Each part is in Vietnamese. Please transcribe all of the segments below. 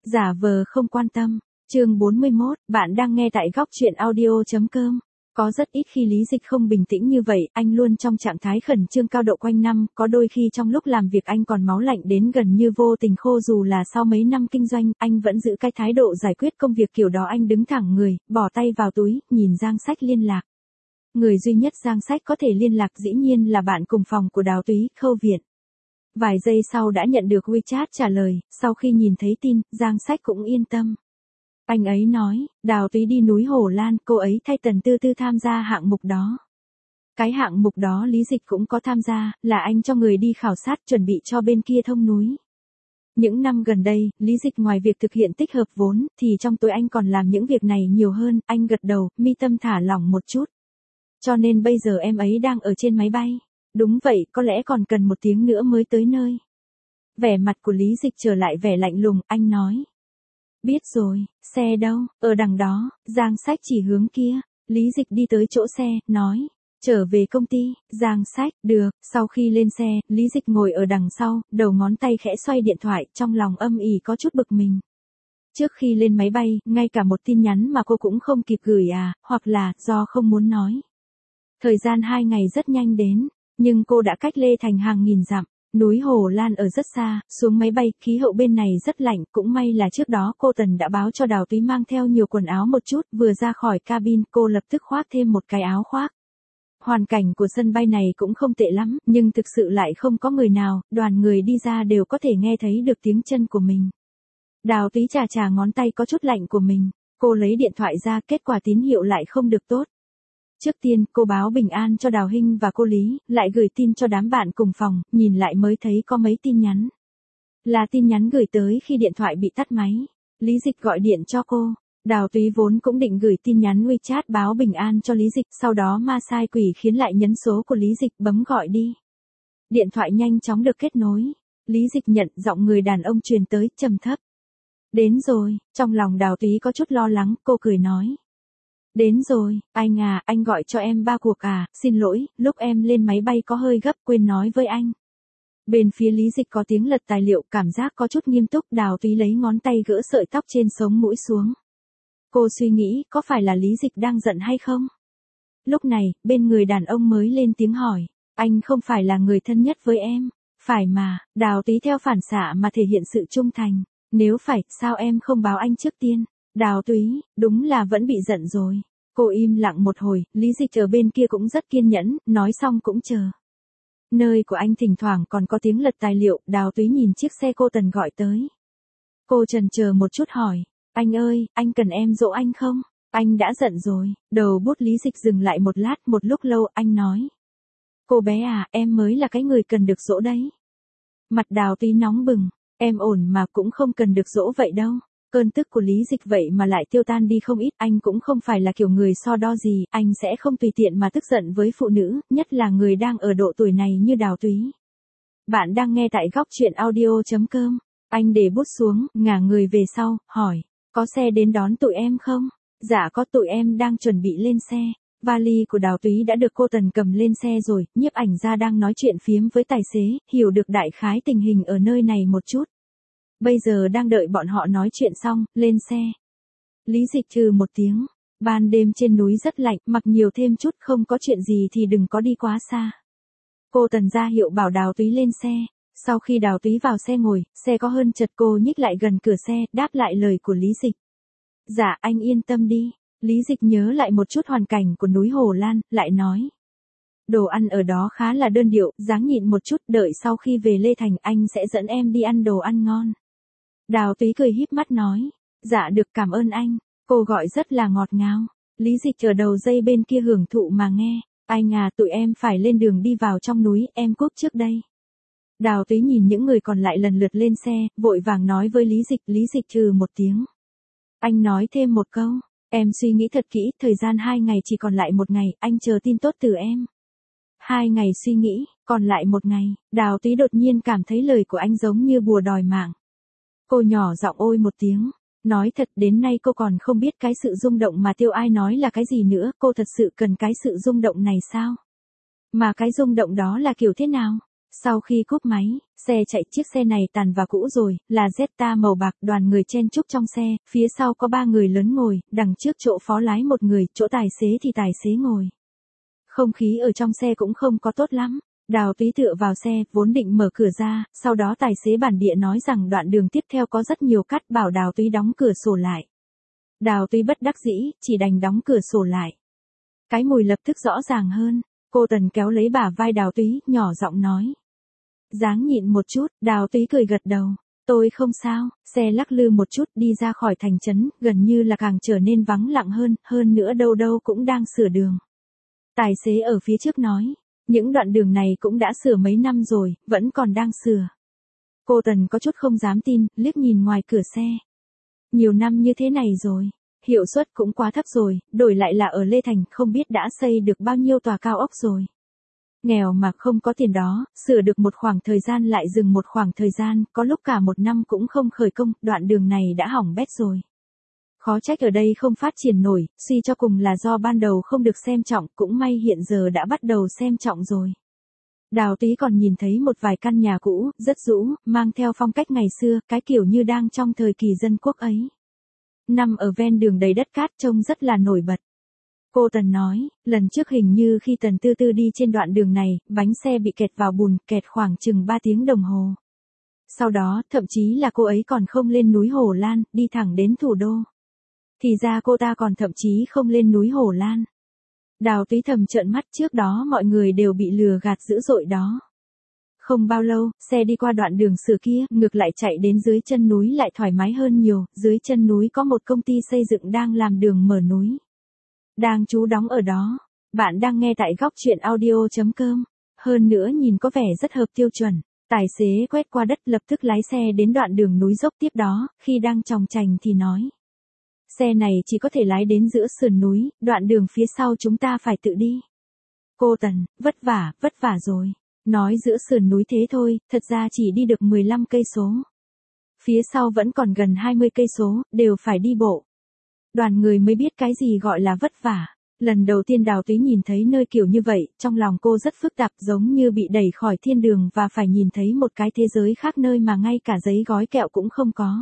Giả vờ không quan tâm. Chương 41, bạn đang nghe tại góc truyện audio.com. Có rất ít khi Lý Dịch không bình tĩnh như vậy, anh luôn trong trạng thái khẩn trương cao độ quanh năm, có đôi khi trong lúc làm việc anh còn máu lạnh đến gần như vô tình khô, dù là sau mấy năm kinh doanh, anh vẫn giữ cái thái độ giải quyết công việc kiểu đó. Anh đứng thẳng người, bỏ tay vào túi, nhìn Giang Sách liên lạc. Người duy nhất Giang Sách có thể liên lạc dĩ nhiên là bạn cùng phòng của Đào Túy, Khâu Viện. Vài giây sau đã nhận được WeChat trả lời, sau khi nhìn thấy tin, Giang Sách cũng yên tâm. Anh ấy nói, Đào Túy đi núi Hồ Lan, cô ấy thay Tần Tư Tư tham gia hạng mục đó. Cái hạng mục đó Lý Dịch cũng có tham gia, là anh cho người đi khảo sát chuẩn bị cho bên kia thông núi. Những năm gần đây, Lý Dịch ngoài việc thực hiện tích hợp vốn, thì trong tối anh còn làm những việc này nhiều hơn. Anh gật đầu, mi tâm thả lỏng một chút. Cho nên bây giờ em ấy đang ở trên máy bay. Đúng vậy, có lẽ còn cần 1 tiếng nữa mới tới nơi. Vẻ mặt của Lý Dịch trở lại vẻ lạnh lùng, anh nói. Biết rồi, xe đâu, ở đằng đó. Giang Sách chỉ hướng kia. Lý Dịch đi tới chỗ xe, nói. Trở về công ty. Giang Sách, được. Sau khi lên xe, Lý Dịch ngồi ở đằng sau, đầu ngón tay khẽ xoay điện thoại, trong lòng âm ỉ có chút bực mình. Trước khi lên máy bay, ngay cả một tin nhắn mà cô cũng không kịp gửi hoặc là do không muốn nói. Thời gian 2 ngày rất nhanh đến, nhưng cô đã cách Lê Thành hàng nghìn dặm. Núi Hồ Lan ở rất xa, xuống máy bay, khí hậu bên này rất lạnh, cũng may là trước đó cô Tần đã báo cho Đào Túy mang theo nhiều quần áo một chút, vừa ra khỏi cabin, cô lập tức khoác thêm một cái áo khoác. Hoàn cảnh của sân bay này cũng không tệ lắm, nhưng thực sự lại không có người nào, đoàn người đi ra đều có thể nghe thấy được tiếng chân của mình. Đào Túy chà ngón tay có chút lạnh của mình, cô lấy điện thoại ra, kết quả tín hiệu lại không được tốt. Trước tiên, cô báo bình an cho Đào Hinh và cô Lý, lại gửi tin cho đám bạn cùng phòng, nhìn lại mới thấy có mấy tin nhắn. Là tin nhắn gửi tới khi điện thoại bị tắt máy. Lý Dịch gọi điện cho cô. Đào Túy vốn cũng định gửi tin nhắn WeChat báo bình an cho Lý Dịch, sau đó ma sai quỷ khiến lại nhấn số của Lý Dịch, bấm gọi đi. Điện thoại nhanh chóng được kết nối. Lý Dịch nhận, giọng người đàn ông truyền tới, trầm thấp. Đến rồi. Trong lòng Đào Túy có chút lo lắng, cô cười nói. Đến rồi, anh gọi cho em 3 cuộc xin lỗi, lúc em lên máy bay có hơi gấp, quên nói với anh. Bên phía Lý Dịch có tiếng lật tài liệu, cảm giác có chút nghiêm túc. Đào Túy lấy ngón tay gỡ sợi tóc trên sống mũi xuống. Cô suy nghĩ, có phải là Lý Dịch đang giận hay không? Lúc này, bên người đàn ông mới lên tiếng hỏi, anh không phải là người thân nhất với em, phải mà. Đào Túy theo phản xạ mà thể hiện sự trung thành, nếu phải, sao em không báo anh trước tiên? Đào Túy, đúng là vẫn bị giận rồi. Cô im lặng một hồi, Lý Dịch ở bên kia cũng rất kiên nhẫn, nói xong cũng chờ. Nơi của anh thỉnh thoảng còn có tiếng lật tài liệu. Đào Túy nhìn chiếc xe cô Tần gọi tới. Cô chần chờ một chút hỏi, anh ơi, anh cần em dỗ anh không? Anh đã giận rồi. Đầu bút Lý Dịch dừng lại một lát, một lúc lâu, anh nói. Cô bé em mới là cái người cần được dỗ đấy. Mặt Đào Túy nóng bừng, em ổn mà cũng không cần được dỗ vậy đâu. Cơn tức của Lý Dịch vậy mà lại tiêu tan đi không ít, anh cũng không phải là kiểu người so đo gì, anh sẽ không tùy tiện mà tức giận với phụ nữ, nhất là người đang ở độ tuổi này như Đào Túy. Bạn đang nghe tại góc truyện audio.com. Anh để bút xuống, ngả người về sau, hỏi, có xe đến đón tụi em không? Dạ có, tụi em đang chuẩn bị lên xe. Vali của Đào Túy đã được cô Tần cầm lên xe rồi, nhiếp ảnh gia đang nói chuyện phiếm với tài xế, hiểu được đại khái tình hình ở nơi này một chút. Bây giờ đang đợi bọn họ nói chuyện xong, lên xe. Lý Dịch trừ một tiếng. Ban đêm trên núi rất lạnh, mặc nhiều thêm chút, không có chuyện gì thì đừng có đi quá xa. Cô Tần ra hiệu bảo Đào Túy lên xe. Sau khi Đào Túy vào xe ngồi, xe có hơn chật, cô nhích lại gần cửa xe, đáp lại lời của Lý Dịch. Dạ, anh yên tâm đi. Lý Dịch nhớ lại một chút hoàn cảnh của núi Hồ Lan, lại nói. Đồ ăn ở đó khá là đơn điệu, ráng nhịn một chút, đợi sau khi về Lê Thành anh sẽ dẫn em đi ăn đồ ăn ngon. Đào Túy cười híp mắt nói. Dạ được, cảm ơn anh. Cô gọi rất là ngọt ngào. Lý Dịch ở đầu dây bên kia hưởng thụ mà nghe. Anh tụi em phải lên đường đi vào trong núi, em cúp trước đây. Đào Túy nhìn những người còn lại lần lượt lên xe, vội vàng nói với Lý Dịch. Lý Dịch trừ một tiếng. Anh nói thêm một câu. Em suy nghĩ thật kỹ, thời gian 2 ngày chỉ còn lại 1 ngày, anh chờ tin tốt từ em. 2 ngày suy nghĩ, còn lại 1 ngày. Đào Túy đột nhiên cảm thấy lời của anh giống như bùa đòi mạng. Cô nhỏ giọng ôi một tiếng. Nói thật, đến nay cô còn không biết cái sự rung động mà Tiêu Ai nói là cái gì nữa. Cô thật sự cần cái sự rung động này sao? Mà cái rung động đó là kiểu thế nào? Sau khi cúp máy, xe chạy, chiếc xe này tàn và cũ rồi, là Jetta màu bạc, đoàn người chen chúc trong xe, phía sau có 3 người lớn ngồi, đằng trước chỗ phó lái một người, chỗ tài xế thì tài xế ngồi. Không khí ở trong xe cũng không có tốt lắm. Đào Túy tựa vào xe, vốn định mở cửa ra, sau đó tài xế bản địa nói rằng đoạn đường tiếp theo có rất nhiều cát, bảo Đào Túy đóng cửa sổ lại. Đào Túy bất đắc dĩ, chỉ đành đóng cửa sổ lại. Cái mùi lập tức rõ ràng hơn, cô Tần kéo lấy bả vai Đào Túy, nhỏ giọng nói. Dáng nhịn một chút, Đào Túy cười gật đầu. Tôi không sao, xe lắc lư một chút đi ra khỏi thành trấn, gần như là càng trở nên vắng lặng hơn nữa đâu đâu cũng đang sửa đường. Tài xế ở phía trước nói, những đoạn đường này cũng đã sửa mấy năm rồi, vẫn còn đang sửa. Cô Tần có chút không dám tin, liếc nhìn ngoài cửa xe. Nhiều năm như thế này rồi, hiệu suất cũng quá thấp rồi, đổi lại là ở Lê Thành không biết đã xây được bao nhiêu tòa cao ốc rồi. Nghèo mà không có tiền đó, sửa được một khoảng thời gian lại dừng một khoảng thời gian, có lúc cả một năm cũng không khởi công, đoạn đường này đã hỏng bét rồi. Khó trách ở đây không phát triển nổi, suy cho cùng là do ban đầu không được xem trọng, cũng may hiện giờ đã bắt đầu xem trọng rồi. Đào Túy còn nhìn thấy một vài căn nhà cũ, rất rũ, mang theo phong cách ngày xưa, cái kiểu như đang trong thời kỳ dân quốc ấy. Nằm ở ven đường đầy đất cát trông rất là nổi bật. Cô Tần nói, lần trước hình như khi Tần Tư Tư đi trên đoạn đường này, bánh xe bị kẹt vào bùn, kẹt khoảng chừng 3 tiếng đồng hồ. Sau đó, thậm chí là cô ấy còn không lên núi Hồ Lan, đi thẳng đến thủ đô. Thì ra cô ta còn thậm chí không lên núi Hồ Lan. Đào Túy thầm trợn mắt, trước đó mọi người đều bị lừa gạt dữ dội đó. Không bao lâu, xe đi qua đoạn đường sửa kia, ngược lại chạy đến dưới chân núi lại thoải mái hơn nhiều, dưới chân núi có một công ty xây dựng đang làm đường mở núi. Đang trú đóng ở đó. Bạn đang nghe tại góc truyện audio.com. Hơn nữa nhìn có vẻ rất hợp tiêu chuẩn. Tài xế quét qua đất lập tức lái xe đến đoạn đường núi dốc tiếp đó, khi đang chòng chành thì nói. Xe này chỉ có thể lái đến giữa sườn núi, đoạn đường phía sau chúng ta phải tự đi. Cô Tần, vất vả rồi. Nói giữa sườn núi thế thôi, thật ra chỉ đi được 15 cây số. Phía sau vẫn còn gần 20 cây số, đều phải đi bộ. Đoàn người mới biết cái gì gọi là vất vả. Lần đầu tiên Đào Túy nhìn thấy nơi kiểu như vậy, trong lòng cô rất phức tạp, giống như bị đẩy khỏi thiên đường và phải nhìn thấy một cái thế giới khác nơi mà ngay cả giấy gói kẹo cũng không có.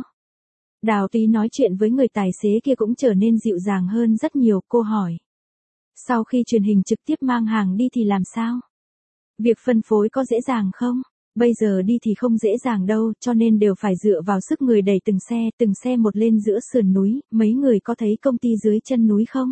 Đào Túy nói chuyện với người tài xế kia cũng trở nên dịu dàng hơn rất nhiều, cô hỏi. Sau khi truyền hình trực tiếp mang hàng đi thì làm sao? Việc phân phối có dễ dàng không? Bây giờ đi thì không dễ dàng đâu, cho nên đều phải dựa vào sức người đẩy từng xe một lên giữa sườn núi, mấy người có thấy công ty dưới chân núi không?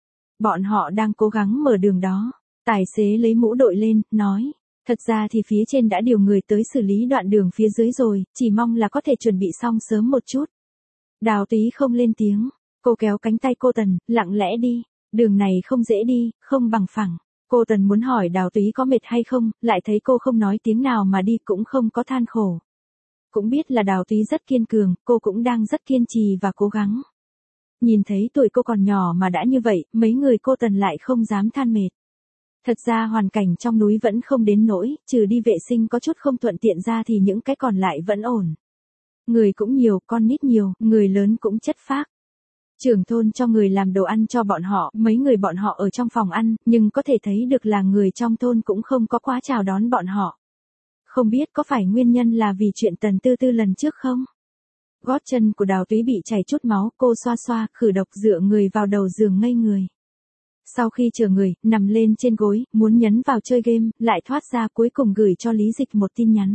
Bọn họ đang cố gắng mở đường đó. Tài xế lấy mũ đội lên, nói. Thật ra thì phía trên đã điều người tới xử lý đoạn đường phía dưới rồi, chỉ mong là có thể chuẩn bị xong sớm một chút. Đào Túy không lên tiếng, cô kéo cánh tay cô Tần, lặng lẽ đi. Đường này không dễ đi, không bằng phẳng. Cô Tần muốn hỏi Đào Túy có mệt hay không, lại thấy cô không nói tiếng nào mà đi, cũng không có than khổ. Cũng biết là Đào Túy rất kiên cường, cô cũng đang rất kiên trì và cố gắng. Nhìn thấy tuổi cô còn nhỏ mà đã như vậy, mấy người cô Tần lại không dám than mệt. Thật ra hoàn cảnh trong núi vẫn không đến nỗi, trừ đi vệ sinh có chút không thuận tiện ra thì những cái còn lại vẫn ổn. Người cũng nhiều, con nít nhiều, người lớn cũng chất phác. Trưởng thôn cho người làm đồ ăn cho bọn họ, mấy người bọn họ ở trong phòng ăn, nhưng có thể thấy được là người trong thôn cũng không có quá chào đón bọn họ. Không biết có phải nguyên nhân là vì chuyện Tần Tư Tư lần trước không? Gót chân của Đào Túy bị chảy chút máu, cô xoa xoa, khử độc dựa người vào đầu giường ngây người. Sau khi chờ người, nằm lên trên gối, muốn nhấn vào chơi game, lại thoát ra cuối cùng gửi cho Lý Dịch một tin nhắn.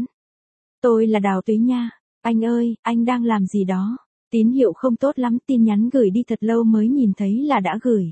Tôi là Đào Túy nha. Anh ơi, anh đang làm gì đó? Tín hiệu không tốt lắm, tin nhắn gửi đi thật lâu mới nhìn thấy là đã gửi.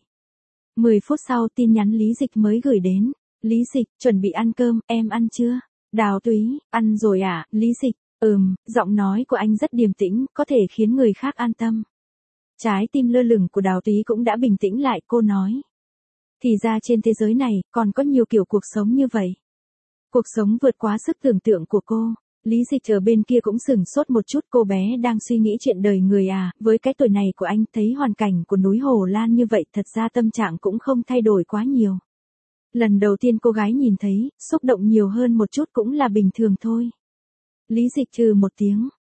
10 phút sau tin nhắn Lý Dịch mới gửi đến. Lý Dịch, chuẩn bị ăn cơm, em ăn chưa? Đào Túy, ăn rồi à? Lý Dịch, giọng nói của anh rất điềm tĩnh, có thể khiến người khác an tâm. Trái tim lơ lửng của Đào Túy cũng đã bình tĩnh lại, cô nói. Thì ra trên thế giới này, còn có nhiều kiểu cuộc sống như vậy. Cuộc sống vượt quá sức tưởng tượng của cô. Lý Dịch ở bên kia cũng sửng sốt một chút, cô bé đang suy nghĩ chuyện đời người à, với cái tuổi này của anh thấy hoàn cảnh của núi Hồ Lan như vậy thật ra tâm trạng cũng không thay đổi quá nhiều. Lần đầu tiên cô gái nhìn thấy, xúc động nhiều hơn một chút cũng là bình thường thôi. Lý Dịch trừ một tiếng,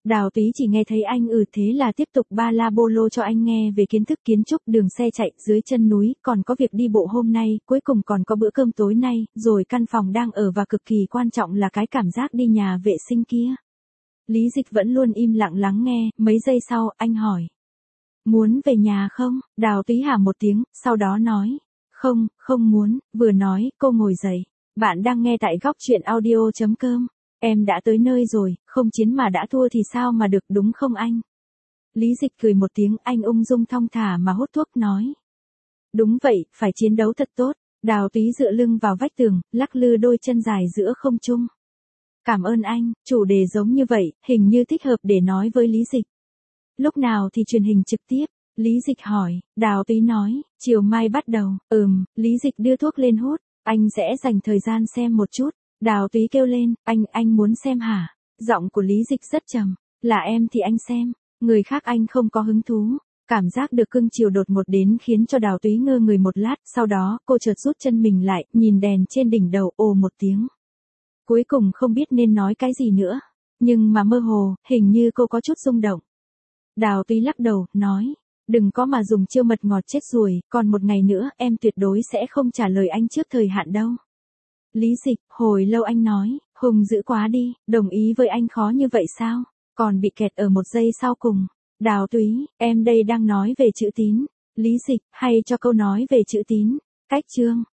Đào Túy chỉ nghe thấy anh thế là tiếp tục ba la bô lô cho anh nghe về kiến thức kiến trúc, đường xe chạy dưới chân núi, còn có việc đi bộ hôm nay, cuối cùng còn có bữa cơm tối nay, rồi căn phòng đang ở và cực kỳ quan trọng là cái cảm giác đi nhà vệ sinh kia. Lý Dịch vẫn luôn im lặng lắng nghe, mấy giây sau, anh hỏi. Muốn về nhà không? Đào Túy hả một tiếng, sau đó nói. Không, không muốn, vừa nói, cô ngồi dậy. Bạn đang nghe tại góc chuyện audio.com. Em đã tới nơi rồi, không chiến mà đã thua thì sao mà được, đúng không anh? Lý Dịch cười một tiếng, anh ung dung thong thả mà hút thuốc nói. Đúng vậy, phải chiến đấu thật tốt. Đào Túy dựa lưng vào vách tường, lắc lư đôi chân dài giữa không trung. Cảm ơn anh, chủ đề giống như vậy, hình như thích hợp để nói với Lý Dịch. Lúc nào thì truyền hình trực tiếp? Lý Dịch hỏi. Đào Túy nói, chiều mai bắt đầu. Lý Dịch đưa thuốc lên hút, anh sẽ dành thời gian xem một chút. Đào Túy kêu lên, anh muốn xem hả? Giọng của Lý Dịch rất trầm, là em thì anh xem, người khác anh không có hứng thú. Cảm giác được cưng chiều đột ngột đến khiến cho Đào Túy ngơ người một lát, sau đó cô chợt rút chân mình lại, nhìn đèn trên đỉnh đầu, ồ một tiếng. Cuối cùng không biết nên nói cái gì nữa, nhưng mà mơ hồ, hình như cô có chút rung động. Đào Túy lắc đầu, nói, đừng có mà dùng chiêu mật ngọt chết ruồi, còn một ngày nữa em tuyệt đối sẽ không trả lời anh trước thời hạn đâu. Lý Dịch, hồi lâu anh nói, Hùng dữ quá đi, đồng ý với anh khó như vậy sao, còn bị kẹt ở một giây sau cùng. Đào Túy, em đây đang nói về chữ tín. Lý Dịch, hay cho câu nói về chữ tín. Cách chương.